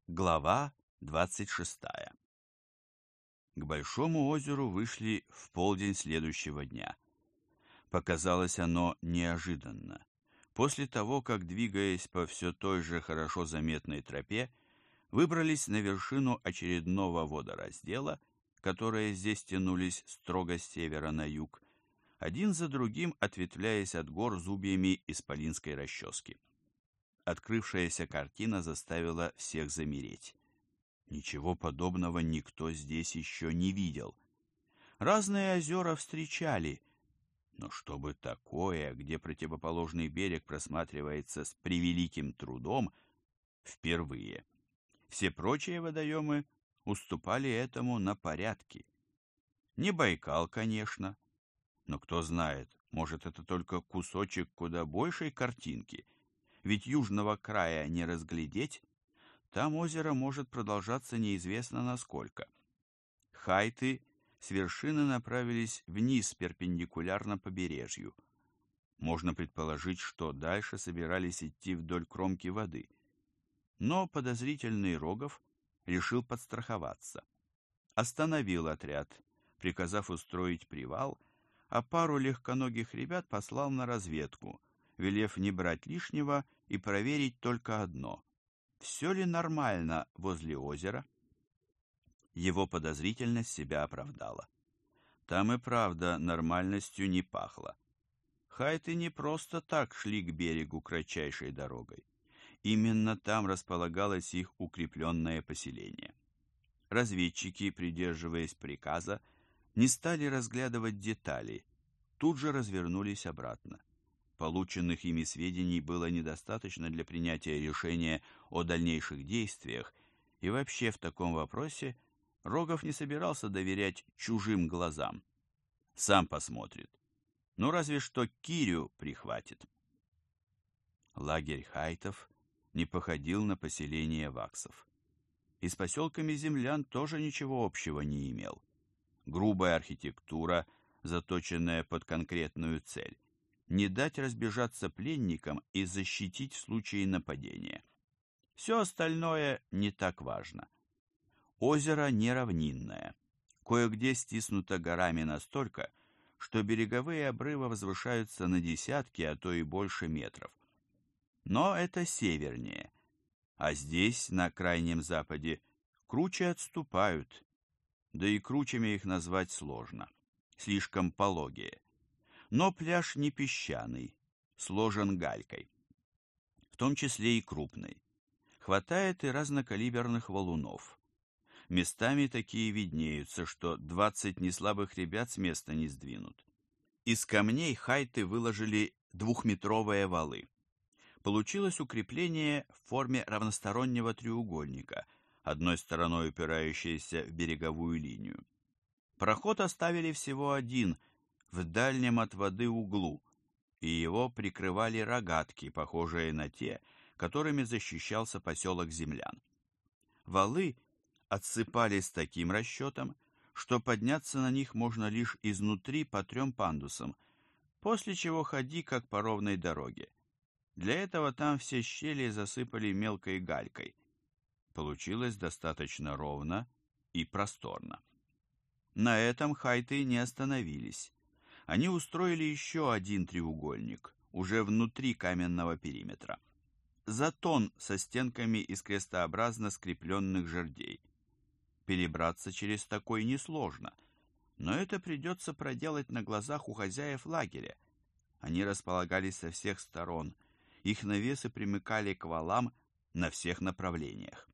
Глава 26. К Большому озеру вышли в полдень следующего дня. Показалось оно неожиданно. После того, как, двигаясь по все той же хорошо заметной тропе, выбрались на вершину очередного водораздела, которые здесь тянулись строго с севера на юг, один за другим ответвляясь от гор зубьями исполинской расчески. Открывшаяся картина заставила всех замереть. Ничего подобного никто здесь еще не видел. Разные озера встречали, но чтобы такое, где противоположный берег просматривается с превеликим трудом, впервые. Все прочие водоемы уступали этому на порядки. Не Байкал, конечно, но кто знает, может, это только кусочек куда большей картинки, ведь южного края не разглядеть. Там озеро может продолжаться неизвестно насколько. Хайты с вершины направились вниз перпендикулярно побережью. Можно предположить, что дальше собирались идти вдоль кромки воды. Но подозрительный Рогов решил подстраховаться. Остановил отряд, приказав устроить привал, а пару легконогих ребят послал на разведку, велев не брать лишнего и проверить только одно — все ли нормально возле озера. Его подозрительность себя оправдала. Там и правда нормальностью не пахло. Хайты не просто так шли к берегу кратчайшей дорогой. Именно там располагалось их укрепленное поселение. Разведчики, придерживаясь приказа, не стали разглядывать детали, тут же развернулись обратно. Полученных ими сведений было недостаточно для принятия решения о дальнейших действиях, и вообще в таком вопросе Рогов не собирался доверять чужим глазам. Сам посмотрит. Ну, разве что Кирю прихватит. Лагерь хайтов не походил на поселение ваксов. И с поселками землян тоже ничего общего не имел. Грубая архитектура, заточенная под конкретную цель. Не дать разбежаться пленникам и защитить в случае нападения. Все остальное не так важно. Озеро неравнинное, кое-где стиснуто горами настолько, что береговые обрывы возвышаются на десятки, а то и больше метров. Но это севернее, а здесь, на крайнем западе, круче отступают, да и кручами их назвать сложно, слишком пологие. Но пляж не песчаный, сложен галькой, в том числе и крупной. Хватает и разнокалиберных валунов. Местами такие виднеются, что 20 неслабых ребят с места не сдвинут. Из камней хайты выложили двухметровые валы. Получилось укрепление в форме равностороннего треугольника, одной стороной упирающейся в береговую линию. Проход оставили всего один, в дальнем от воды углу, и его прикрывали рогатки, похожие на те, которыми защищался поселок землян. Валы отсыпали с таким расчетом, что подняться на них можно лишь изнутри по 3 пандусам, после чего ходи как по ровной дороге. Для этого там все щели засыпали мелкой галькой. Получилось достаточно ровно и просторно. На этом хайты не остановились. Они устроили еще один треугольник, уже внутри каменного периметра. Затон со стенками из крестообразно скрепленных жердей. Перебраться через такой несложно, но это придется проделать на глазах у хозяев лагеря. Они располагались со всех сторон, их навесы примыкали к валам на всех направлениях.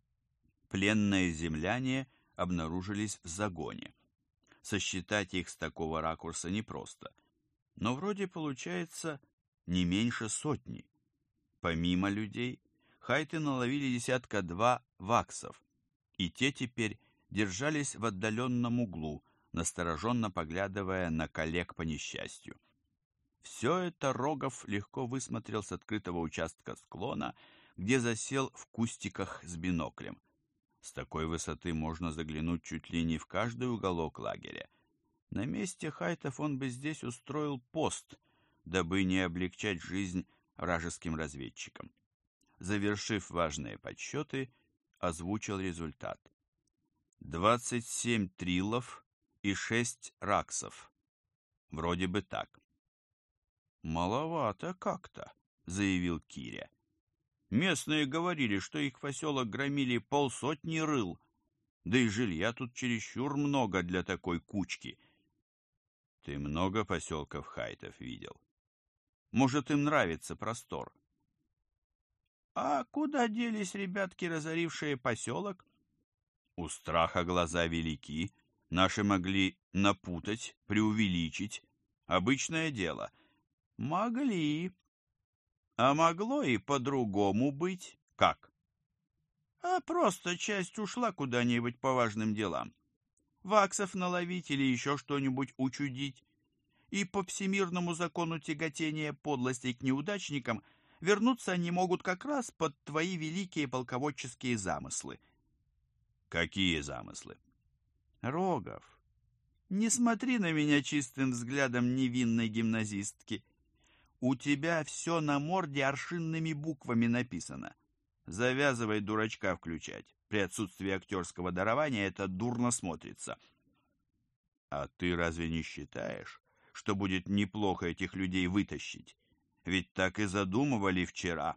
Пленные земляне обнаружились в загоне. Сосчитать их с такого ракурса непросто, но вроде получается не меньше 100. Помимо людей, хайты наловили 1-2 ваксов, и те теперь держались в отдаленном углу, настороженно поглядывая на коллег по несчастью. Все это Рогов легко высмотрел с открытого участка склона, где засел в кустиках с биноклем. С такой высоты можно заглянуть чуть ли не в каждый уголок лагеря. На месте хайтов он бы здесь устроил пост, дабы не облегчать жизнь вражеским разведчикам. Завершив важные подсчеты, озвучил результат. 27 триллов и 6 раксов. Вроде бы так. «Маловато как-то», — заявил Киря. «Местные говорили, что их поселок громили 50 рыл, да и жилья тут чересчур много для такой кучки». «Ты много поселков хайтов видел? Может, им нравится простор?» «А куда делись ребятки, разорившие поселок?» «У страха глаза велики, наши могли напутать, преувеличить. Обычное дело». «Могли. А могло и по-другому быть». «Как?» «А просто часть ушла куда-нибудь по важным делам. Ваксов наловить или еще что-нибудь учудить. И по всемирному закону тяготения подлостей к неудачникам вернуться они могут как раз под твои великие полководческие замыслы». «Какие замыслы?» «Рогов, не смотри на меня чистым взглядом невинной гимназистки. У тебя все на морде аршинными буквами написано. Завязывай дурачка включать. При отсутствии актерского дарования это дурно смотрится». «А ты разве не считаешь, что будет неплохо этих людей вытащить? Ведь так и задумывали вчера».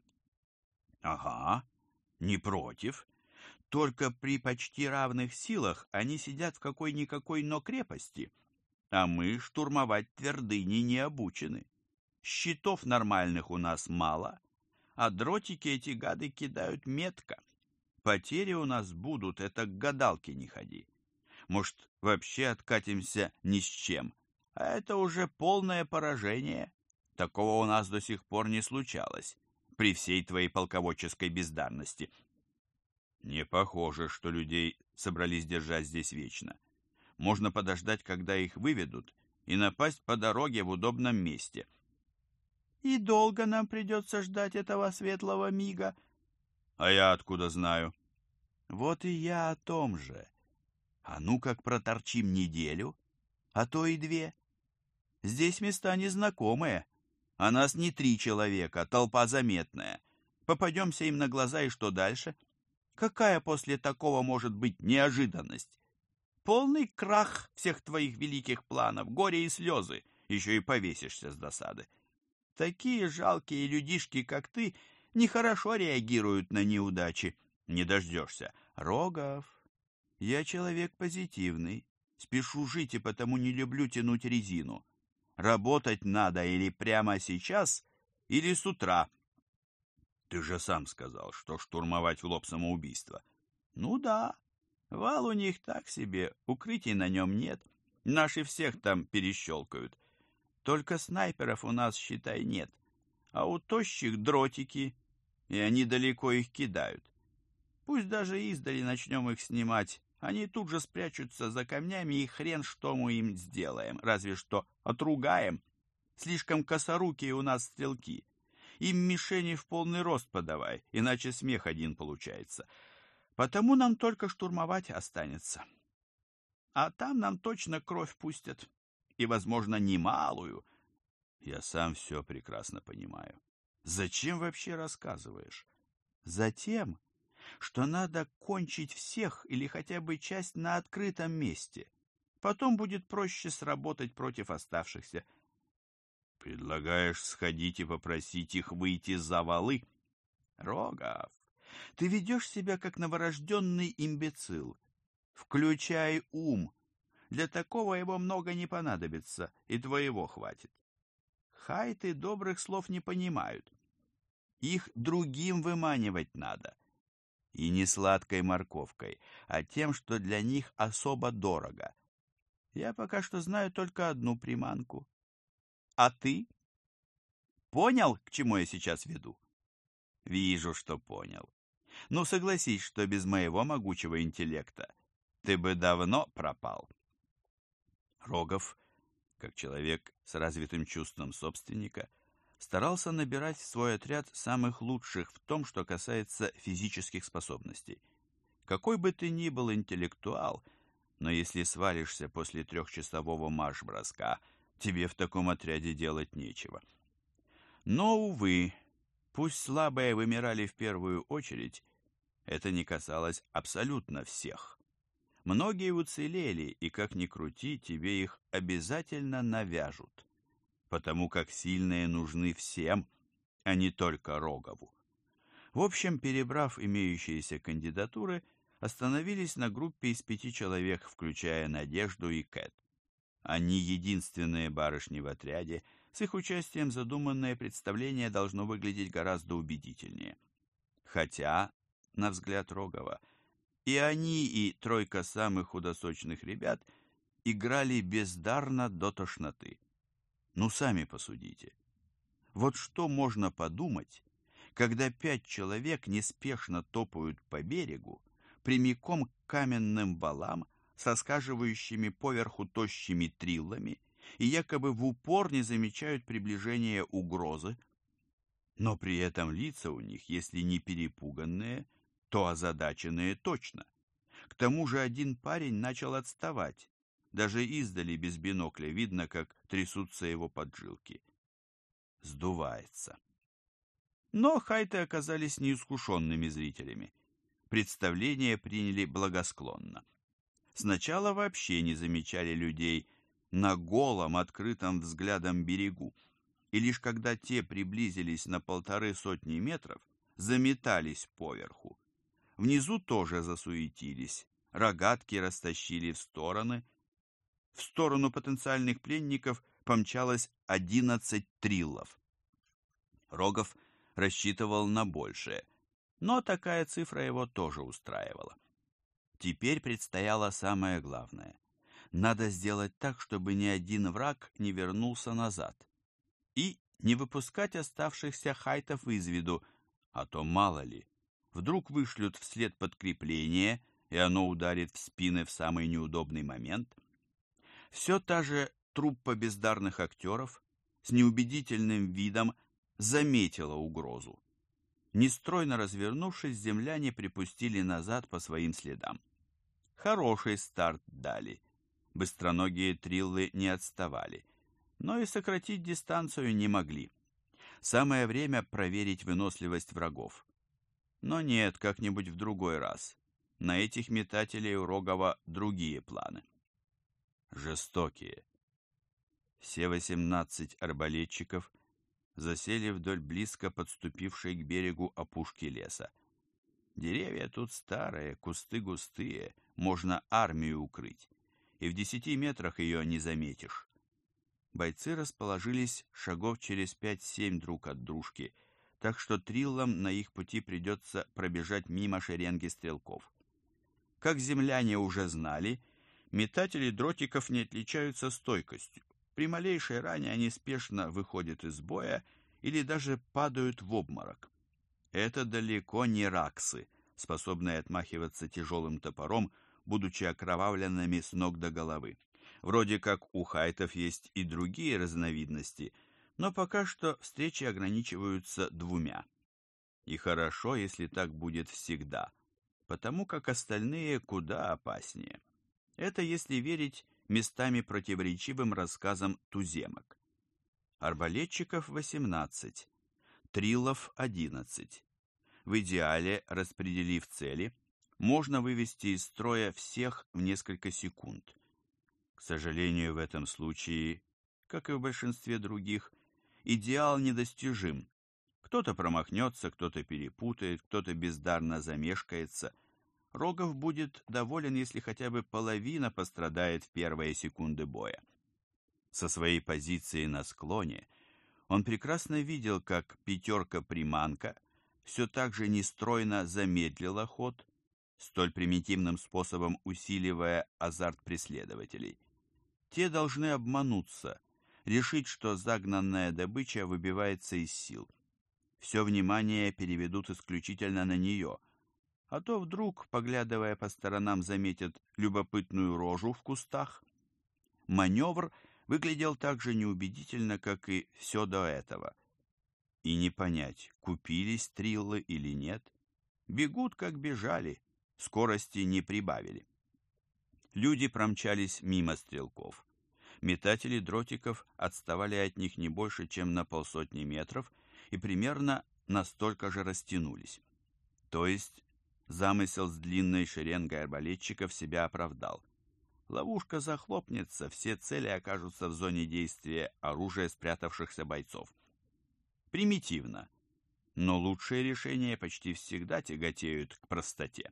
«Ага, не против. Только при почти равных силах они сидят в какой-никакой, но крепости, а мы штурмовать твердыни не обучены. Щитов нормальных у нас мало, а дротики эти гады кидают метко. Потери у нас будут, это к гадалке не ходи. Может, вообще откатимся ни с чем, а это уже полное поражение. Такого у нас до сих пор не случалось, при всей твоей полководческой бездарности». «Не похоже, что людей собрались держать здесь вечно. Можно подождать, когда их выведут, и напасть по дороге в удобном месте». «И долго нам придется ждать этого светлого мига?» «А я откуда знаю?» «Вот и я о том же. А ну как проторчим неделю, а то и 2. Здесь места незнакомые, а нас не 3 человека, толпа заметная. Попадемся им на глаза, и что дальше? Какая после такого может быть неожиданность? Полный крах всех твоих великих планов, горе и слезы, еще и повесишься с досады. Такие жалкие людишки, как ты, нехорошо реагируют на неудачи. Не дождешься. Рогов, я человек позитивный, спешу жить и потому не люблю тянуть резину. Работать надо или прямо сейчас, или с утра». «Ты же сам сказал, что штурмовать в лоб самоубийство». «Ну да, вал у них так себе, укрытий на нем нет. Наши всех там перещелкают. Только снайперов у нас, считай, нет. А у тощих дротики, и они далеко их кидают. Пусть даже издали начнем их снимать, они тут же спрячутся за камнями, и хрен что мы им сделаем, разве что отругаем. Слишком косорукие у нас стрелки. Им мишени в полный рост подавай, иначе смех один получается. Потому нам только штурмовать останется. А там нам точно кровь пустят, и, возможно, немалую». «Я сам все прекрасно понимаю. Зачем вообще рассказываешь?» «Затем, что надо кончить всех или хотя бы часть на открытом месте. Потом будет проще сработать против оставшихся». «Предлагаешь сходить и попросить их выйти за валы?» «Рогов, ты ведешь себя как новорожденный имбецил. Включай ум. Для такого его много не понадобится, и твоего хватит. Хайты добрых слов не понимают. Их другим выманивать надо. И не сладкой морковкой, а тем, что для них особо дорого. Я пока что знаю только одну приманку. А ты? Понял, к чему я сейчас веду?» «Вижу, что понял. Ну, согласись, что без моего могучего интеллекта ты бы давно пропал». Рогов, как человек с развитым чувством собственника, старался набирать в свой отряд самых лучших в том, что касается физических способностей. Какой бы ты ни был интеллектуал, но если свалишься после 3-часового марш-броска, тебе в таком отряде делать нечего. Но, увы, пусть слабые вымирали в первую очередь, Это не касалось абсолютно всех. Многие уцелели, и как ни крути, тебе их обязательно навяжут, потому как сильные нужны всем, а не только Рогову. В общем, перебрав имеющиеся кандидатуры, остановились на группе из 5 человек, включая Надежду и Кэт. Они единственные барышни в отряде, с их участием задуманное представление должно выглядеть гораздо убедительнее. Хотя, на взгляд Рогова, и они, и тройка самых худосочных ребят играли бездарно до тошноты. Ну, сами посудите. Вот что можно подумать, когда 5 человек неспешно топают по берегу, прямиком к каменным валам, со скаживающими поверху тощими триллами, и якобы в упор не замечают приближения угрозы. Но при этом лица у них, если не перепуганные, то озадаченные точно. К тому же один парень начал отставать. Даже издали без бинокля видно, как трясутся его поджилки. Сдувается. Но хайты оказались неискушенными зрителями. Представление приняли благосклонно. Сначала вообще не замечали людей на голом, открытом взглядом берегу, и лишь когда те приблизились на 150 метров, заметались поверху. Внизу тоже засуетились, рогатки растащили в стороны. В сторону потенциальных пленников помчалось 11 триллов. Рогов рассчитывал на большее, но такая цифра его тоже устраивала. Теперь предстояло самое главное. Надо сделать так, чтобы ни один враг не вернулся назад. И не выпускать оставшихся хайтов из виду, а то мало ли. Вдруг вышлют вслед подкрепление, и оно ударит в спины в самый неудобный момент. Все та же труппа бездарных актеров с неубедительным видом заметила угрозу. Нестройно развернувшись, земляне припустили назад по своим следам. Хороший старт дали. Быстроногие триллы не отставали, но и сократить дистанцию не могли. Самое время проверить выносливость врагов. Но нет, как-нибудь в другой раз. На этих метателей у Рогова другие планы. Жестокие. Все 18 арбалетчиков засели вдоль близко подступившей к берегу опушки леса. Деревья тут старые, кусты густые, можно армию укрыть, и в 10 метрах ее не заметишь. Бойцы расположились шагов через 5-7 друг от дружки, так что триллам на их пути придется пробежать мимо шеренги стрелков. Как земляне уже знали, метатели дротиков не отличаются стойкостью. При малейшей ране они спешно выходят из боя или даже падают в обморок. Это далеко не раксы, способные отмахиваться тяжелым топором, будучи окровавленными с ног до головы. Вроде как у хайтов есть и другие разновидности, но пока что встречи ограничиваются 2. И хорошо, если так будет всегда, потому как остальные куда опаснее. Это если верить местами противоречивым рассказам туземок. Арбалетчиков 18, триллов 11. В идеале, распределив цели, можно вывести из строя всех в несколько секунд. К сожалению, в этом случае, как и в большинстве других, идеал недостижим. Кто-то промахнется, кто-то перепутает, кто-то бездарно замешкается. Рогов будет доволен, если хотя бы половина пострадает в первые секунды боя. Со своей позиции на склоне он прекрасно видел, как 5-приманка все так же нестройно замедлила ход, столь примитивным способом усиливая азарт преследователей. Те должны обмануться, решить, что загнанная добыча выбивается из сил. Все внимание переведут исключительно на нее, а то вдруг, поглядывая по сторонам, заметят любопытную рожу в кустах. Маневр выглядел так же неубедительно, как и все до этого. И не понять, купились триллы или нет. Бегут, как бежали, скорости не прибавили. Люди промчались мимо стрелков. Метатели дротиков отставали от них не больше, чем на 50 метров, и примерно настолько же растянулись. То есть Замысел с длинной шеренгой арбалетчиков себя оправдал. Ловушка захлопнется, все цели окажутся в зоне действия оружия спрятавшихся бойцов. Примитивно, но лучшие решения почти всегда тяготеют к простоте.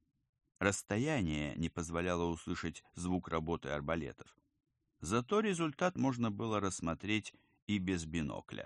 Расстояние не позволяло услышать звук работы арбалетов. Зато результат можно было рассмотреть и без бинокля.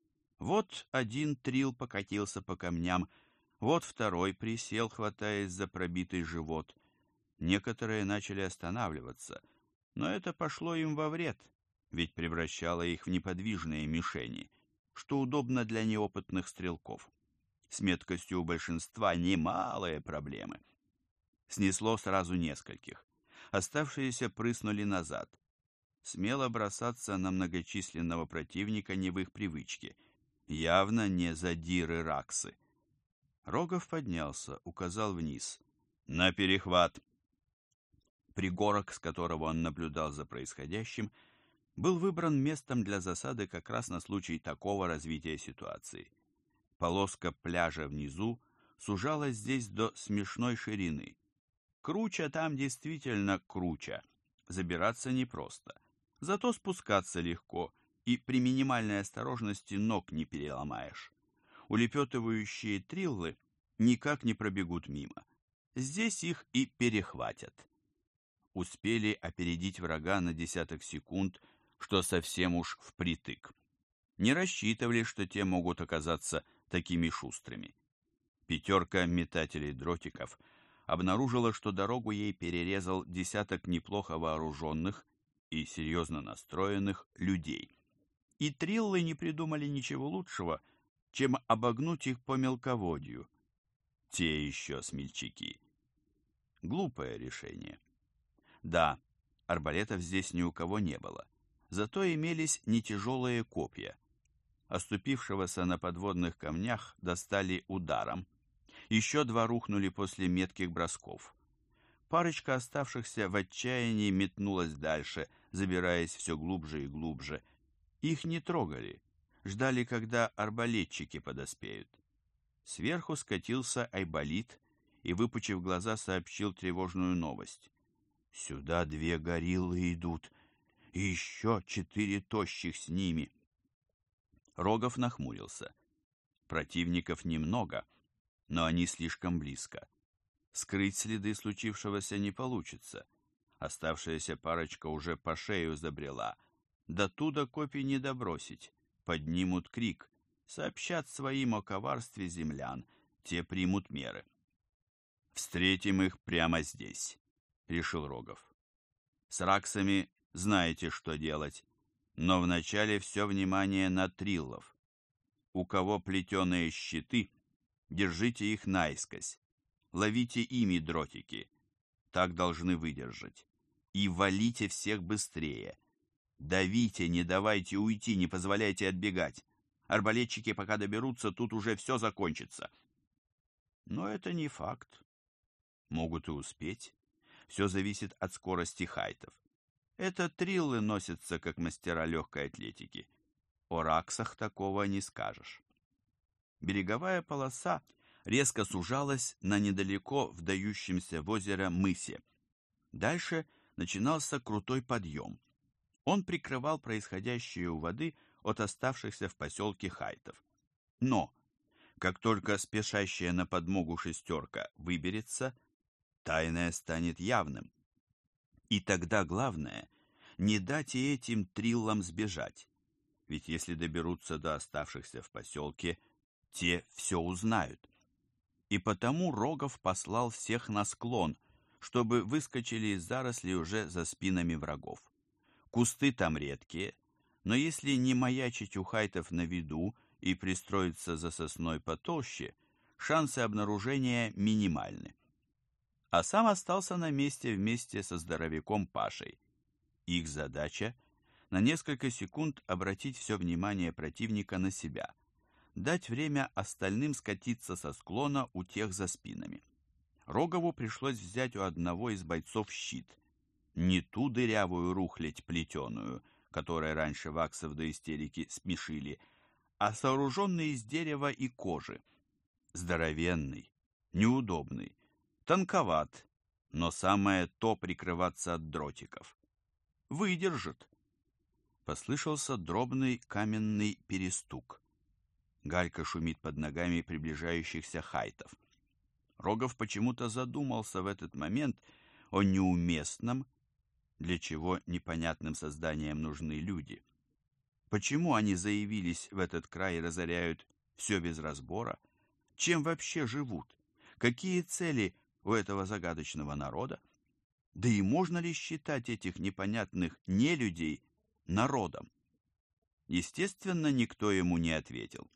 Вот один трил покатился по камням, вот второй присел, хватаясь за пробитый живот. Некоторые начали останавливаться, но это пошло им во вред, ведь превращало их в неподвижные мишени, что удобно для неопытных стрелков. С меткостью у большинства немалые проблемы. Снесло сразу нескольких. Оставшиеся прыснули назад. Смело бросаться на многочисленного противника не в их привычке. Явно не задиры-раксы. Рогов поднялся, указал вниз. «На перехват!» Пригорок, с которого он наблюдал за происходящим, был выбран местом для засады как раз на случай такого развития ситуации. Полоска пляжа внизу сужалась здесь до смешной ширины. Круча там действительно круча. Забираться непросто. Зато спускаться легко, и при минимальной осторожности ног не переломаешь. Улепетывающие триллы никак не пробегут мимо. Здесь их и перехватят. Успели опередить врага на десяток секунд, что совсем уж впритык. Не рассчитывали, что те могут оказаться такими шустрыми. Пятерка метателей дротиков обнаружила, что дорогу ей перерезал десяток неплохо вооруженных и серьезно настроенных людей. И триллы не придумали ничего лучшего, чем обогнуть их по мелководью. Те еще смельчаки. Глупое решение. Да, арбалетов здесь ни у кого не было, зато имелись нетяжелые копья. Оступившегося на подводных камнях достали ударом. Еще два рухнули после метких бросков. Парочка оставшихся в отчаянии метнулась дальше, забираясь все глубже и глубже. Их не трогали, ждали, когда арбалетчики подоспеют. Сверху скатился айболит и, выпучив глаза, сообщил тревожную новость. «Сюда 2 гориллы идут, и еще 4 тощих с ними». Рогов нахмурился. Противников немного, но они слишком близко. Скрыть следы случившегося не получится. Оставшаяся парочка уже по шею забрела. До туда копий не добросить. Поднимут крик, сообщат своим о коварстве землян, те примут меры. «Встретим их прямо здесь», — решил Рогов. «С раксами знаете, что делать, но вначале все внимание на триллов. У кого плетеные щиты, держите их наискось, ловите ими дротики, так должны выдержать, и валите всех быстрее. Давите, не давайте уйти, не позволяйте отбегать. Арбалетчики, пока доберутся, тут уже все закончится». Но это не факт. Могут и успеть. Все зависит от скорости хайтов. Это триллы носятся, как мастера легкой атлетики. О раксах такого не скажешь. Береговая полоса резко сужалась на недалеко вдающемся в озеро мысе. Дальше начинался крутой подъем. Он прикрывал происходящее у воды от оставшихся в поселке хайтов. Но, как только спешащая на подмогу шестерка выберется, тайное станет явным. И тогда главное — не дать и этим триллам сбежать. Ведь если доберутся до оставшихся в поселке, те все узнают. И потому Рогов послал всех на склон, чтобы выскочили из зарослей уже за спинами врагов. Кусты там редкие, но если не маячить у хайтов на виду и пристроиться за сосной потолще, шансы обнаружения минимальны. А сам остался на месте вместе со здоровяком Пашей. Их задача — на несколько секунд обратить все внимание противника на себя, дать время остальным скатиться со склона у тех за спинами. Рогову пришлось взять у одного из бойцов щит. Не ту дырявую рухлядь плетеную, которой раньше ваксов до истерики смешили, а сооруженный из дерева и кожи. Здоровенный, неудобный, Тонковат, но самое то прикрываться от дротиков. Выдержит. Послышался дробный каменный перестук. Галька шумит под ногами приближающихся хайтов. Рогов почему-то задумался в этот момент о неуместном, для чего непонятным созданиям нужны люди. Почему они заявились в этот край и разоряют все без разбора? Чем вообще живут? Какие цели у этого загадочного народа? Да и можно ли считать этих непонятных нелюдей народом? Естественно, никто ему не ответил.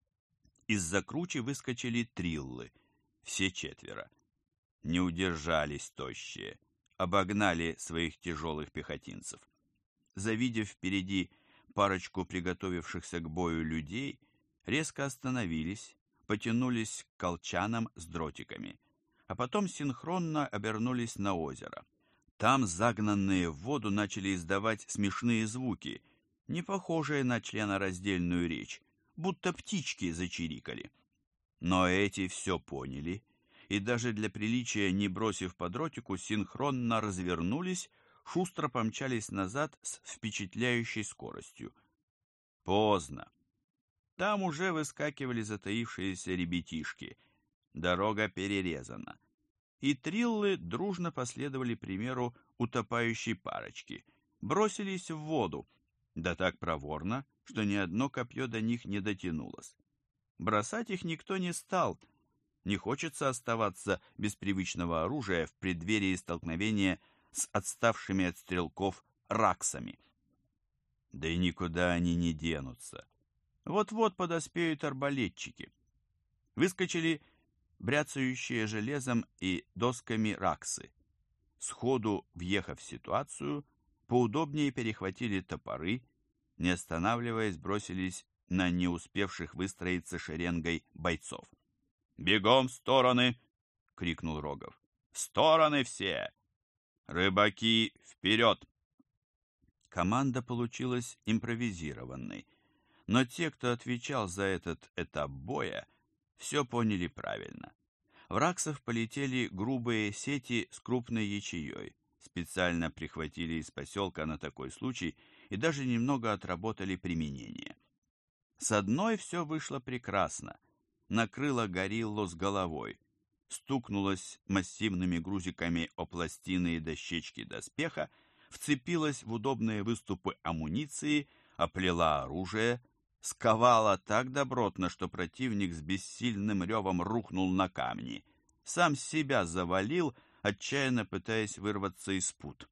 Из-за кручи выскочили триллы, все четверо. Не удержались тощие, обогнали своих тяжелых пехотинцев. Завидев впереди парочку приготовившихся к бою людей, резко остановились, потянулись к колчанам с дротиками, а потом синхронно обернулись на озеро. Там загнанные в воду начали издавать смешные звуки, не похожие на членораздельную речь, будто птички зачирикали. Но эти все поняли, и даже для приличия, не бросив по дротику, синхронно развернулись, шустро помчались назад с впечатляющей скоростью. Поздно. Там уже выскакивали затаившиеся ребятишки. Дорога перерезана. И триллы дружно последовали примеру утопающей парочки. Бросились в воду, да так проворно, что ни одно копье до них не дотянулось. Бросать их никто не стал. Не хочется оставаться без привычного оружия в преддверии столкновения с отставшими от стрелков раксами. Да и никуда они не денутся. Вот-вот подоспеют арбалетчики. Выскочили бряцающие железом и досками раксы. Сходу въехав в ситуацию, поудобнее перехватили топоры, не останавливаясь, бросились на не успевших выстроиться шеренгой бойцов. «Бегом в стороны!» — крикнул Рогов. «В стороны все! Рыбаки, вперед!» Команда получилась импровизированной, но те, кто отвечал за этот этап боя, все поняли правильно. В раксов полетели грубые сети с крупной ячеей, специально прихватили из поселка на такой случай и даже немного отработали применение. С одной все вышло прекрасно. Накрыла гориллу с головой, стукнулась массивными грузиками о пластины и дощечки доспеха, вцепилась в удобные выступы амуниции, оплела оружие, сковала так добротно, что противник с бессильным ревом рухнул на камни, сам себя завалил, отчаянно пытаясь вырваться из пут.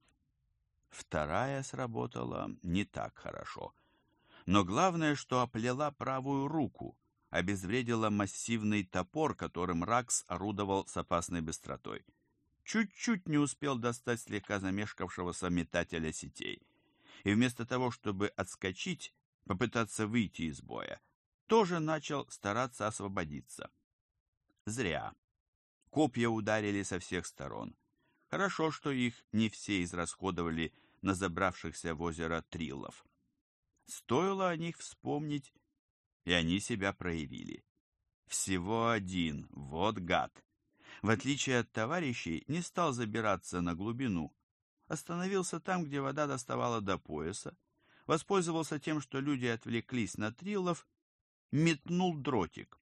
Вторая сработала не так хорошо. Но главное, что оплела правую руку, обезвредила массивный топор, которым Ракс орудовал с опасной быстротой. Чуть-чуть не успел достать слегка замешкавшегося метателя сетей. И вместо того, чтобы отскочить, попытаться выйти из боя, тоже начал стараться освободиться. Зря. Копья ударили со всех сторон. Хорошо, что их не все израсходовали на забравшихся в озеро триллов. Стоило о них вспомнить, и они себя проявили. Всего один, вот гад. В отличие от товарищей, не стал забираться на глубину. Остановился там, где вода доставала до пояса, воспользовался тем, что люди отвлеклись на триллов, метнул дротик.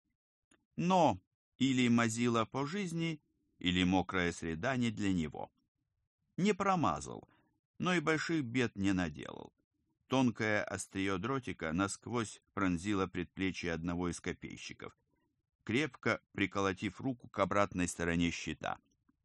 Но или мазила по жизни, или мокрая среда не для него. Не промазал, но и больших бед не наделал. Тонкое острие дротика насквозь пронзило предплечье одного из копейщиков, крепко приколотив руку к обратной стороне щита.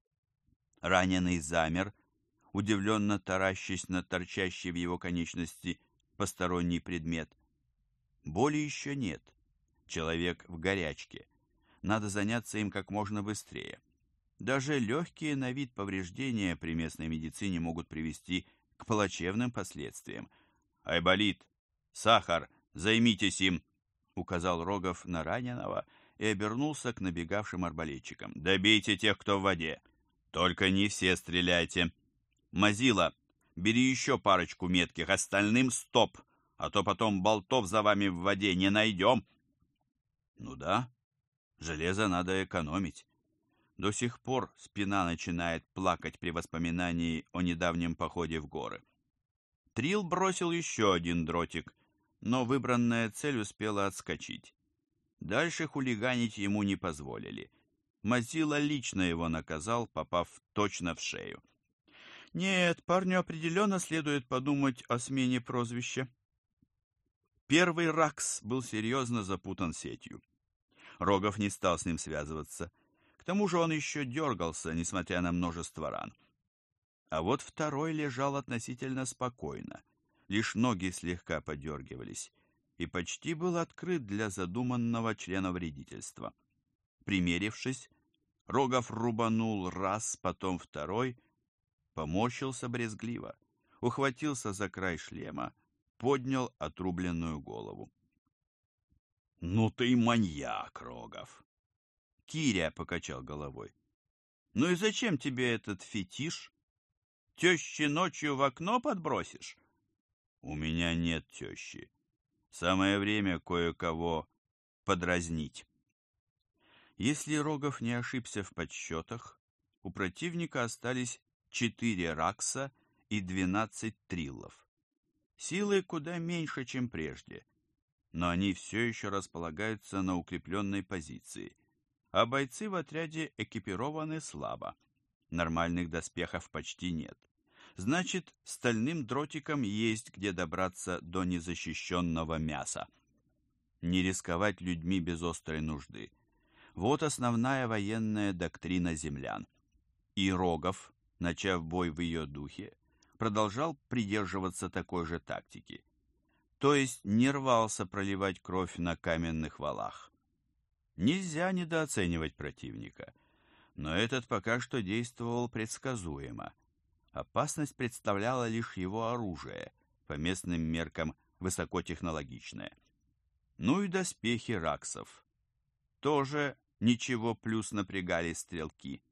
Раненый замер, удивленно таращась на торчащий в его конечности посторонний предмет. Боли еще нет. Человек в горячке. Надо заняться им как можно быстрее. Даже легкие на вид повреждения при местной медицине могут привести к плачевным последствиям. «Айболит! Сахар! Займитесь им!» — указал Рогов на раненого и обернулся к набегавшим арбалетчикам. «Добейте тех, кто в воде! Только не все стреляйте! Мазила, бери еще парочку метких, остальным стоп, а то потом болтов за вами в воде не найдем!» «Ну да, железо надо экономить. До сих пор спина начинает плакать при воспоминании о недавнем походе в горы. Трилл бросил еще один дротик, но выбранная цель успела отскочить. Дальше хулиганить ему не позволили. Мазила лично его наказал, попав точно в шею. Нет, парню определенно следует подумать о смене прозвища. Первый Ракс был серьезно запутан сетью. Рогов не стал с ним связываться. К тому же он еще дергался, несмотря на множество ран. А вот второй лежал относительно спокойно. Лишь ноги слегка подергивались, и почти был открыт для задуманного членовредительства. Примерившись, Рогов рубанул раз, потом второй, поморщился брезгливо, ухватился за край шлема, поднял отрубленную голову. «Ну ты маньяк, Рогов!» Киря покачал головой. «Ну и зачем тебе этот фетиш? Тещи ночью в окно подбросишь?» «У меня нет тещи. Самое время кое-кого подразнить». Если Рогов не ошибся в подсчетах, у противника остались 4 Ракса и 12 Триллов. Силы куда меньше, чем прежде, но они все еще располагаются на укрепленной позиции, а бойцы в отряде экипированы слабо. Нормальных доспехов почти нет. Значит, стальным дротиком есть где добраться до незащищенного мяса. Не рисковать людьми без острой нужды. Вот основная военная доктрина землян. И Рогов, начав бой в ее духе, продолжал придерживаться такой же тактики. То есть не рвался проливать кровь на каменных валах. Нельзя недооценивать противника, но этот пока что действовал предсказуемо. Опасность представляла лишь его оружие, по местным меркам высокотехнологичное. Ну и доспехи раксов. Тоже ничего, плюс напрягали стрелки.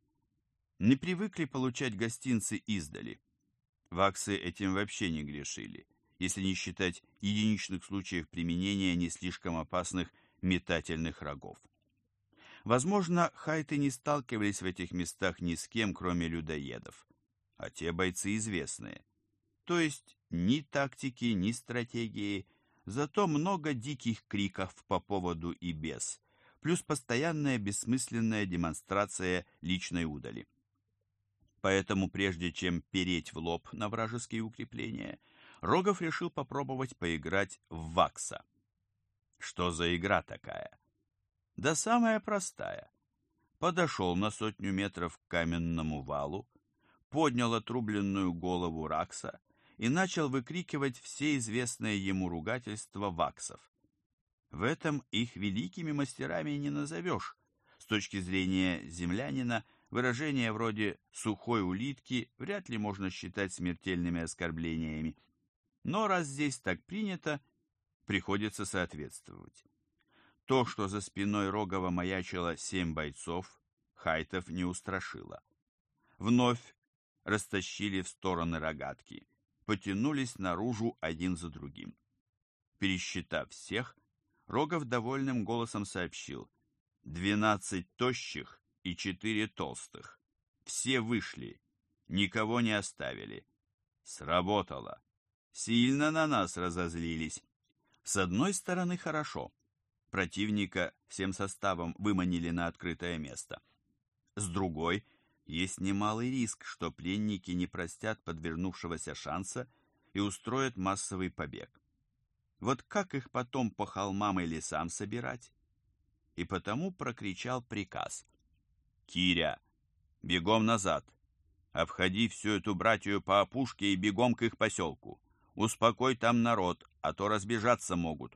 Не привыкли получать гостинцы издали. Ваксы этим вообще не грешили, если не считать единичных случаев применения не слишком опасных метательных рогов. Возможно, хайты не сталкивались в этих местах ни с кем, кроме людоедов, а те бойцы известные. То есть ни тактики, ни стратегии, зато много диких криков по поводу и без, плюс постоянная бессмысленная демонстрация личной удали. Поэтому прежде чем переть в лоб на вражеские укрепления, Рогов решил попробовать поиграть в вакса. Что за игра такая? Да самая простая. Подошел на 100 метров к каменному валу, поднял отрубленную голову ракса и начал выкрикивать все известные ему ругательства ваксов. В этом их великими мастерами не назовешь. С точки зрения землянина, выражения вроде «сухой улитки» вряд ли можно считать смертельными оскорблениями. Но раз здесь так принято, приходится соответствовать. То, что за спиной Рогова маячило 7 бойцов, хайтов не устрашило. Вновь растащили в стороны рогатки, потянулись наружу один за другим. Пересчитав всех, Рогов довольным голосом сообщил: 12 тощих и 4 толстых. Все вышли, никого не оставили. Сработало. Сильно на нас разозлились. С одной стороны, хорошо. Противника всем составом выманили на открытое место. С другой, есть немалый риск, что пленники не простят подвернувшегося шанса и устроят массовый побег. Вот как их потом по холмам и лесам собирать? И потому прокричал приказ: «Киря, бегом назад! Обходи всю эту братью по опушке и бегом к их поселку. Успокой там народ, а то разбежаться могут».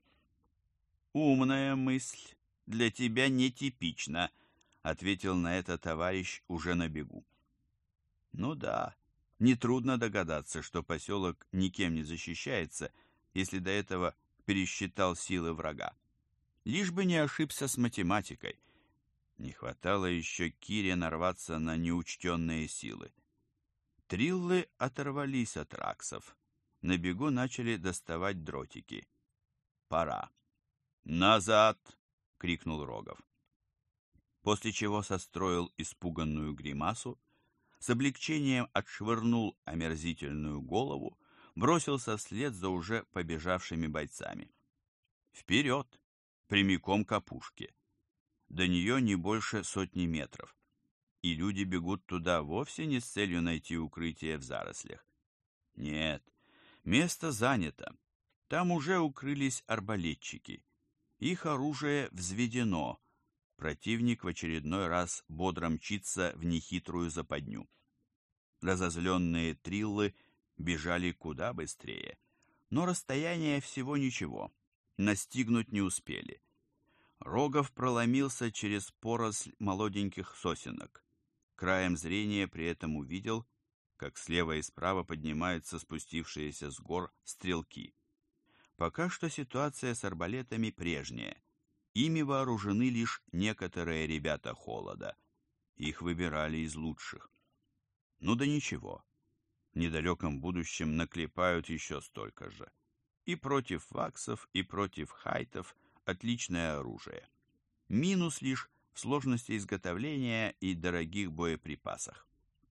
«Умная мысль, для тебя нетипично», — ответил на это товарищ уже на бегу. Ну да, нетрудно догадаться, что поселок никем не защищается, если до этого пересчитал силы врага. Лишь бы не ошибся с математикой. Не хватало еще Кире нарваться на неучтенные силы. Триллы оторвались от раксов. На бегу начали доставать дротики. Пора. «Назад!» — крикнул Рогов. после чего состроил испуганную гримасу, с облегчением отшвырнул омерзительную голову, бросился вслед за уже побежавшими бойцами. Вперед, прямиком к опушке. До нее не больше 100 метров, и люди бегут туда вовсе не с целью найти укрытие в зарослях. Нет, место занято. Там уже укрылись арбалетчики. Их оружие взведено. Противник в очередной раз бодро мчится в нехитрую западню. Разозленные триллы бежали куда быстрее, но расстояние всего ничего, настигнуть не успели. Рогов проломился через поросль молоденьких сосенок. Краем зрения при этом увидел, как слева и справа поднимаются спустившиеся с гор стрелки. Пока что ситуация с арбалетами прежняя. Ими вооружены лишь некоторые ребята холода. Их выбирали из лучших. Ну да ничего. В недалеком будущем наклепают еще столько же. И против ваксов, и против хайтов отличное оружие. Минус лишь в сложности изготовления и дорогих боеприпасах.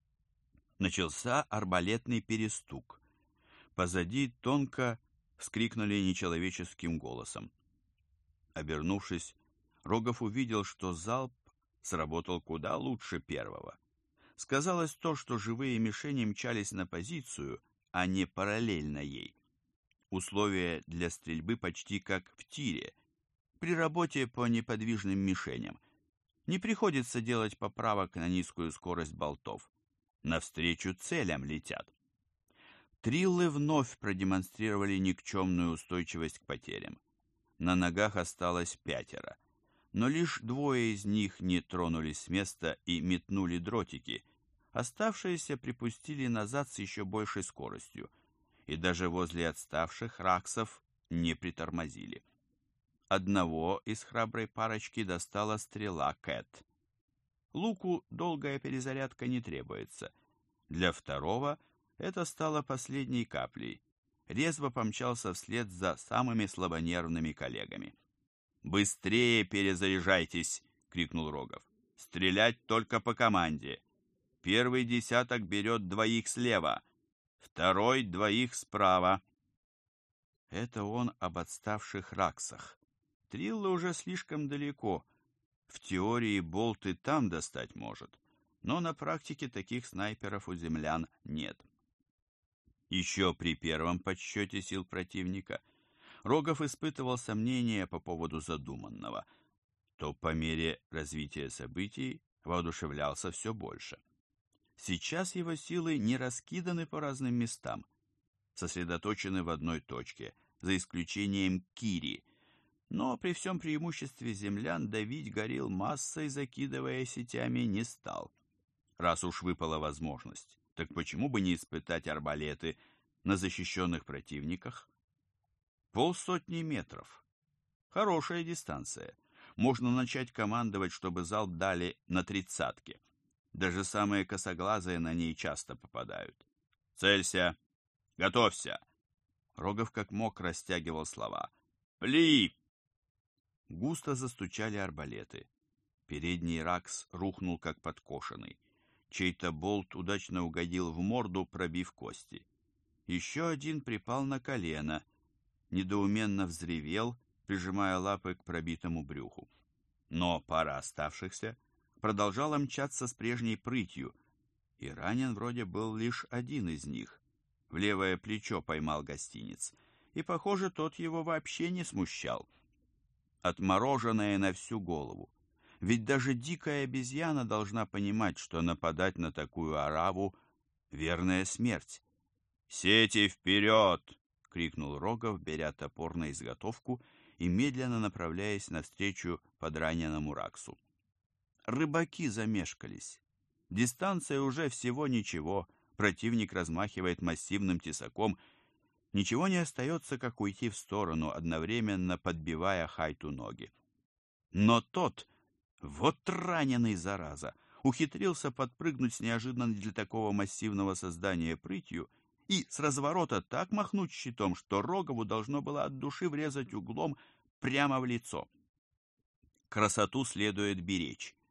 Начался арбалетный перестук. Позади тонко вскрикнули нечеловеческим голосом. Обернувшись, Рогов увидел, что залп сработал куда лучше первого. Сказалось то, что живые мишени мчались на позицию, а не параллельно ей. Условия для стрельбы почти как в тире, при работе по неподвижным мишеням. Не приходится делать поправок на низкую скорость болтов. Навстречу целям летят. Триллы вновь продемонстрировали никчемную устойчивость к потерям. На ногах осталось 5, но лишь 2 из них не тронулись с места и метнули дротики. Оставшиеся припустили назад с еще большей скоростью, и даже возле отставших раксов не притормозили. Одного из храброй парочки достала стрела Кэт. Луку долгая перезарядка не требуется. Для второго это стало последней каплей. Резво помчался вслед за самыми слабонервными коллегами. «Быстрее перезаряжайтесь!» — крикнул Рогов. «Стрелять только по команде. Первый десяток берет 2 слева, второй 2 справа». Это он об отставших раксах. Триллы уже слишком далеко. В теории болт и там достать может, но на практике таких снайперов у землян нет. Еще при первом подсчете сил противника Рогов испытывал сомнения по поводу задуманного, то по мере развития событий воодушевлялся все больше. Сейчас его силы не раскиданы по разным местам, сосредоточены в одной точке, за исключением Кири, но при всем преимуществе землян давить горилл массой, закидывая сетями, не стал. Раз уж выпала возможность, так почему бы не испытать арбалеты на защищенных противниках? 150 метров. Хорошая дистанция. Можно начать командовать, чтобы залп дали на 30-ке. Даже самые косоглазые на ней часто попадают. «Целься! Готовься!» Рогов как мог растягивал слова. «Пли!» Густо застучали арбалеты. Передний ракс рухнул как подкошенный. Чей-то болт удачно угодил в морду, пробив кости. Еще один припал на колено, недоуменно взревел, прижимая лапы к пробитому брюху. Но пара оставшихся продолжала мчаться с прежней прытью, и ранен вроде был лишь один из них. В левое плечо поймал гостинец, и, похоже, тот его вообще не смущал. Отмороженное на всю голову. Ведь даже дикая обезьяна должна понимать, что нападать на такую ораву — верная смерть. «Сети вперед!» — крикнул Рогов, беря топор на изготовку и медленно направляясь навстречу подраненному раксу. Рыбаки замешкались. Дистанция уже всего ничего, противник размахивает массивным тесаком. Ничего не остается, как уйти в сторону, одновременно подбивая Хайту ноги. Но тот, вот раненый зараза, ухитрился подпрыгнуть с неожиданной для такого массивного создания прытью и с разворота так махнуть щитом, что Рогову должно было от души врезать углом прямо в лицо. Красоту следует беречь.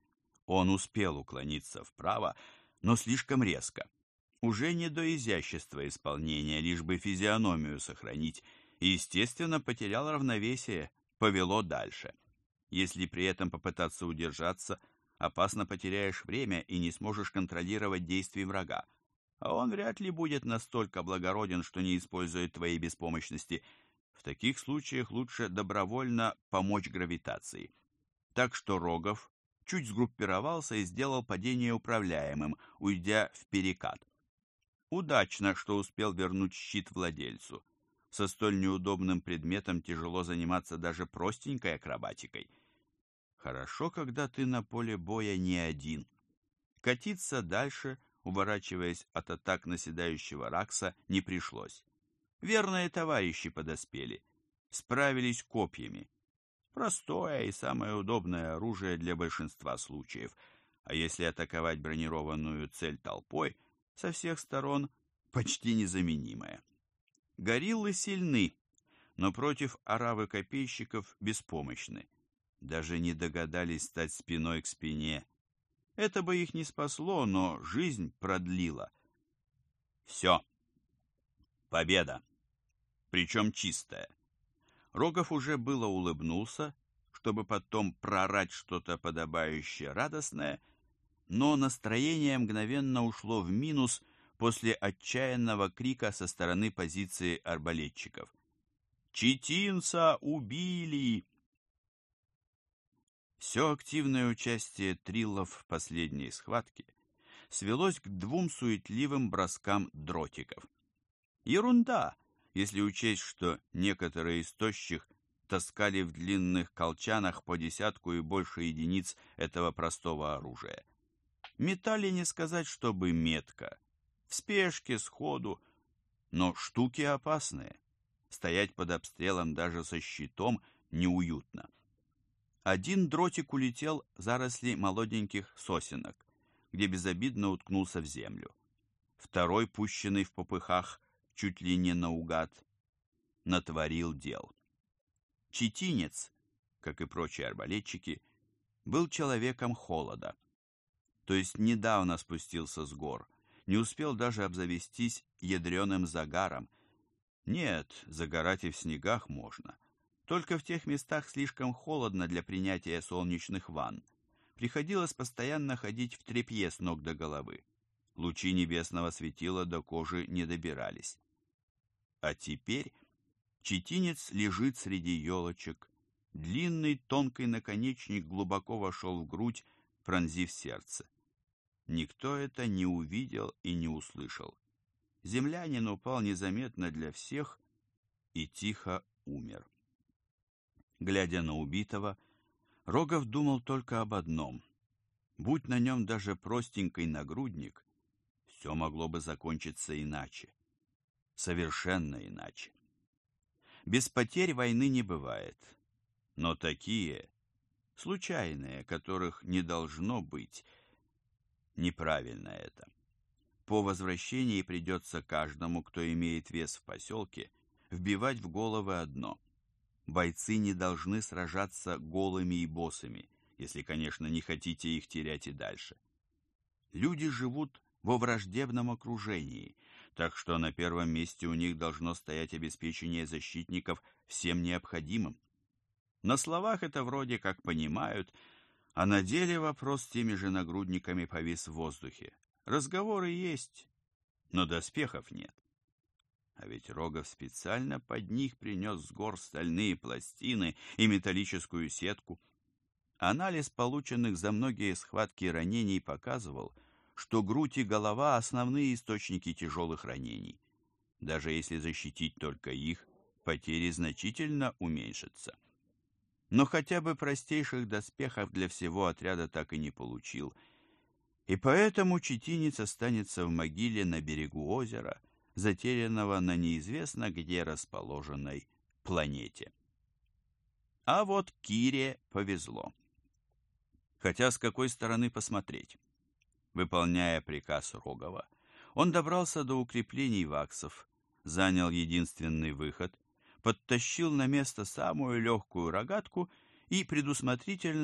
Он успел уклониться вправо, но слишком резко. Уже не до изящества исполнения, лишь бы физиономию сохранить, и, естественно, потерял равновесие, повело дальше. Если при этом попытаться удержаться, опасно потеряешь время и не сможешь контролировать действия врага. А он вряд ли будет настолько благороден, что не использует твоей беспомощности. В таких случаях лучше добровольно помочь гравитации. Так что Рогов чуть сгруппировался и сделал падение управляемым, уйдя в перекат. Удачно, что успел вернуть щит владельцу. Со столь неудобным предметом тяжело заниматься даже простенькой акробатикой. Хорошо, когда ты на поле боя не один. Катиться дальше, уворачиваясь от атак наседающего Ракса, не пришлось. Верные товарищи подоспели. Справились копьями. Простое и самое удобное оружие для большинства случаев. А если атаковать бронированную цель толпой, со всех сторон почти незаменимое. Гориллы сильны, но против оравы копейщиков беспомощны. Даже не догадались стать спиной к спине. Это бы их не спасло, но жизнь продлила. Все. Победа. Причем чистая. Рогов уже было улыбнулся, чтобы потом проорать что-то подобающее радостное, но настроение мгновенно ушло в минус после отчаянного крика со стороны позиции арбалетчиков. «Читинца убили!» Все активное участие триллов в последней схватке свелось к 2 суетливым броскам дротиков. Ерунда, если учесть, что некоторые из тощих таскали в длинных колчанах по 10 и больше единиц этого простого оружия. Метали не сказать, чтобы метко, в спешке, сходу, но штуки опасные. Стоять под обстрелом даже со щитом неуютно. Один дротик улетел в заросли молоденьких сосенок, где безобидно уткнулся в землю. Второй, пущенный в попыхах чуть ли не наугад, натворил дел. Читинец, как и прочие арбалетчики, был человеком холода. То есть недавно спустился с гор, не успел даже обзавестись ядреным загаром. Нет, загорать и в снегах можно. Только в тех местах слишком холодно для принятия солнечных ванн. Приходилось постоянно ходить в тряпье с ног до головы. Лучи небесного светила до кожи не добирались. А теперь читинец лежит среди елочек. Длинный тонкий наконечник глубоко вошел в грудь, пронзив сердце. Никто это не увидел и не услышал. Землянин упал незаметно для всех и тихо умер. Глядя на убитого, Рогов думал только об одном. Будь на нем даже простенький нагрудник, все могло бы закончиться иначе. Совершенно иначе. Без потерь войны не бывает. Но такие, случайные, которых не должно быть, неправильно это. По возвращении придется каждому, кто имеет вес в поселке, вбивать в головы одно. Бойцы не должны сражаться голыми и босыми, если, конечно, не хотите их терять и дальше. Люди живут во враждебном окружении, так что на первом месте у них должно стоять обеспечение защитников всем необходимым. На словах это вроде как понимают, а на деле вопрос с теми же нагрудниками повис в воздухе. Разговоры есть, но доспехов нет. А ведь Рогов специально под них принес с гор стальные пластины и металлическую сетку. Анализ полученных за многие схватки ранений показывал, что грудь и голова – основные источники тяжелых ранений. Даже если защитить только их, потери значительно уменьшатся. Но хотя бы простейших доспехов для всего отряда так и не получил. И поэтому читинец останется в могиле на берегу озера, затерянного на неизвестно где расположенной планете. А вот Кире повезло. Хотя с какой стороны посмотреть? Выполняя приказ Рогова, он добрался до укреплений ваксов, занял единственный выход, подтащил на место самую легкую рогатку и предусмотрительно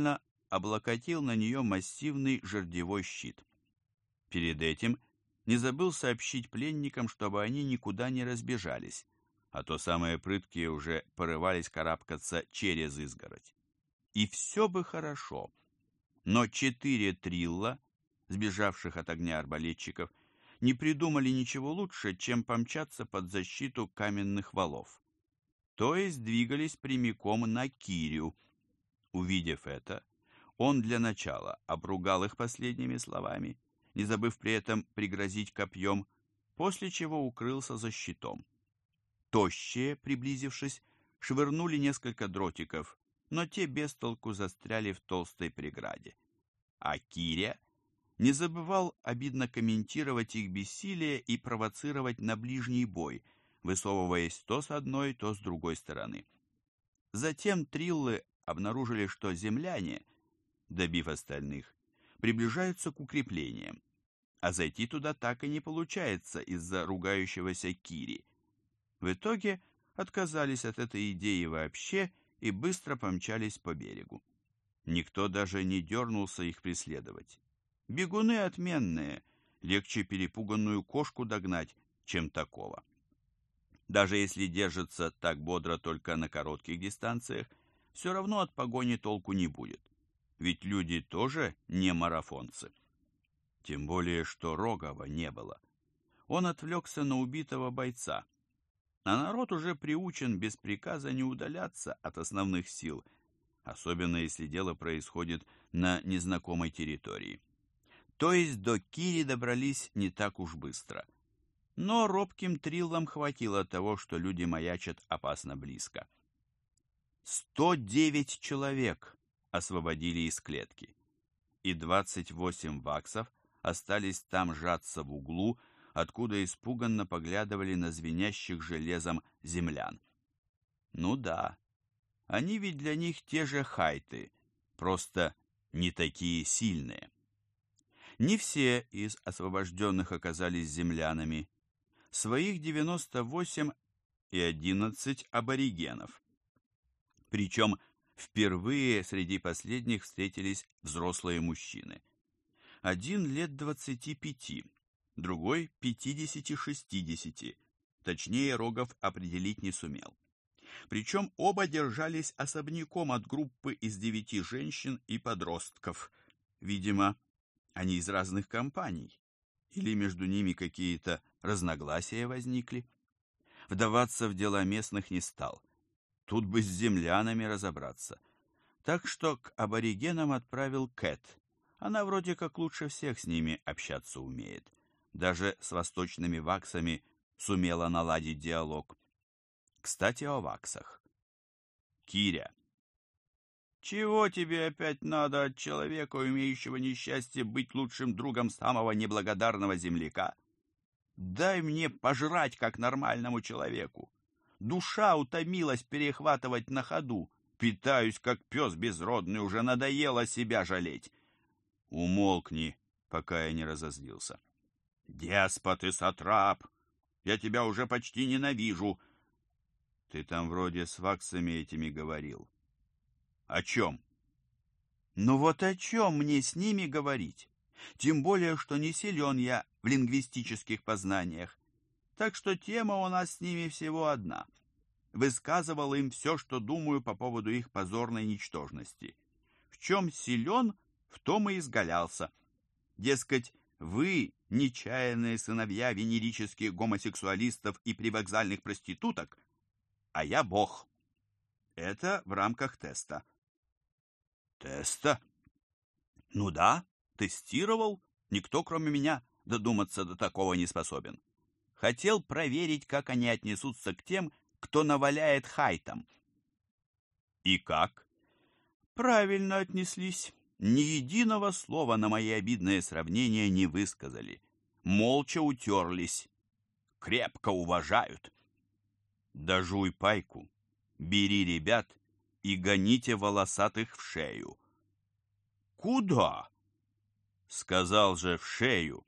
облокотил на нее массивный жердевой щит. Перед этим не забыл сообщить пленникам, чтобы они никуда не разбежались, а то самые прыткие уже порывались карабкаться через изгородь. И все бы хорошо, но 4 трилла, сбежавших от огня арбалетчиков, не придумали ничего лучше, чем помчаться под защиту каменных валов. То есть двигались прямиком на Кирю. Увидев это, он для начала обругал их последними словами, не забыв при этом пригрозить копьем, после чего укрылся за щитом. Тощие, приблизившись, швырнули несколько дротиков, но те без толку застряли в толстой преграде. А Киря не забывал обидно комментировать их бессилие и провоцировать на ближний бой, высовываясь то с одной, то с другой стороны. Затем триллы обнаружили, что земляне, добив остальных, приближаются к укреплениям, а зайти туда так и не получается из-за ругающегося Кири. В итоге отказались от этой идеи вообще и быстро помчались по берегу. Никто даже не дернулся их преследовать. Бегуны отменные, легче перепуганную кошку догнать, чем такого. Даже если держатся так бодро только на коротких дистанциях, все равно от погони толку не будет. Ведь люди тоже не марафонцы. Тем более, что Рогова не было. Он отвлекся на убитого бойца, а народ уже приучен без приказа не удаляться от основных сил, особенно если дело происходит на незнакомой территории. То есть до Кири добрались не так уж быстро. Но робким триллам хватило того, что люди маячат опасно близко. 109 человек освободили из клетки, и 28 ваксов остались там жаться в углу, откуда испуганно поглядывали на звенящих железом землян. Ну да, они ведь для них те же хайты, просто не такие сильные. Не все из освобожденных оказались землянами. Своих 98 и 11 аборигенов. Причем впервые среди последних встретились взрослые мужчины. Один лет 25, другой 50-60, точнее Рогов определить не сумел. Причем оба держались особняком от группы из 9 женщин и подростков. Видимо, они из разных компаний, или между ними какие-то разногласия возникли. Вдаваться в дела местных не стал. Тут бы с землянами разобраться. Так что к аборигенам отправил Кэт. Она вроде как лучше всех с ними общаться умеет. Даже с восточными ваксами сумела наладить диалог. Кстати, о ваксах. Киря. Чего тебе опять надо от человека, умеющего несчастье быть лучшим другом самого неблагодарного земляка? Дай мне пожрать, как нормальному человеку. Душа утомилась перехватывать на ходу. Питаюсь, как пес безродный, уже надоело себя жалеть. Умолкни, пока я не разозлился. Деспот и сатрап, я тебя уже почти ненавижу. Ты там вроде с ваксами этими говорил. О чем? Ну вот о чем мне с ними говорить? Тем более, что не силен я в лингвистических познаниях. Так что тема у нас с ними всего одна. Высказывал им все, что думаю по поводу их позорной ничтожности. В чем силен, в том и изгалялся. Дескать, вы, нечаянные сыновья венерических гомосексуалистов и привокзальных проституток, а я бог. Это в рамках теста. Теста? Ну да, тестировал. Никто, кроме меня, додуматься до такого не способен. Хотел проверить, как они отнесутся к тем, кто наваляет хайтам. И как? Правильно отнеслись. Ни единого слова на мои обидные сравнения не высказали. Молча утерлись. Крепко уважают. Да жуй пайку. Бери ребят и гоните волосатых в шею. Куда? Сказал же, в шею.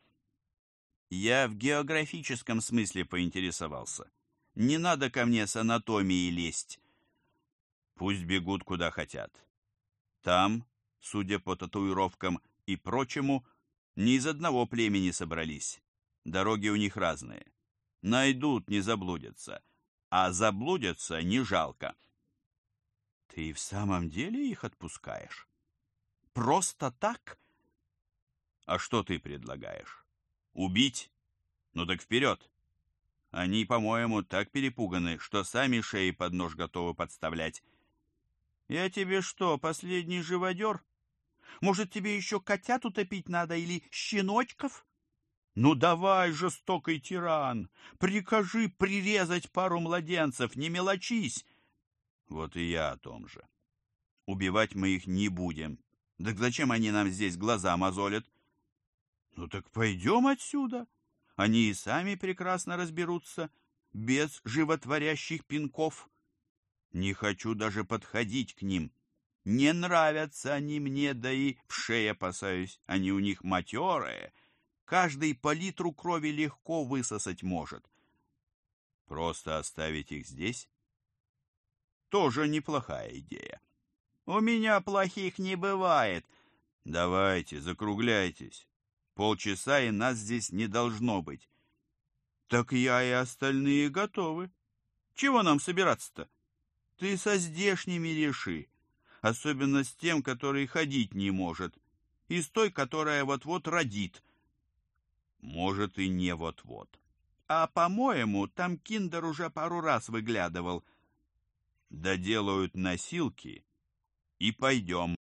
Я в географическом смысле поинтересовался. Не надо ко мне с анатомией лезть. Пусть бегут куда хотят. Там судя по татуировкам и прочему, не из одного племени собрались. Дороги у них разные. Найдут, не заблудятся. А заблудятся не жалко. Ты в самом деле их отпускаешь? Просто так? А что ты предлагаешь? Убить? Ну так вперед. Они, по-моему, так перепуганы, что сами шеи под нож готовы подставлять. Я тебе что, последний живодер? Может, тебе еще котят утопить надо или щеночков? Ну давай, жестокий тиран, прикажи прирезать пару младенцев, не мелочись. Вот и я о том же. Убивать мы их не будем. Так зачем они нам здесь глаза мозолят? Ну так пойдем отсюда. Они и сами прекрасно разберутся, без животворящих пинков. Не хочу даже подходить к ним. Не нравятся они мне, да и в шее опасаюсь. Они у них матерые. Каждый по литру крови легко высосать может. Просто оставить их здесь? Тоже неплохая идея. У меня плохих не бывает. Давайте, закругляйтесь. Полчаса, и нас здесь не должно быть. Так я и остальные готовы. Чего нам собираться-то? Ты со здешними реши. Особенно с тем, который ходить не может. И с той, которая вот-вот родит. Может, и не вот-вот. А, по-моему, там Киндер уже пару раз выглядывал. Доделают носилки и пойдем.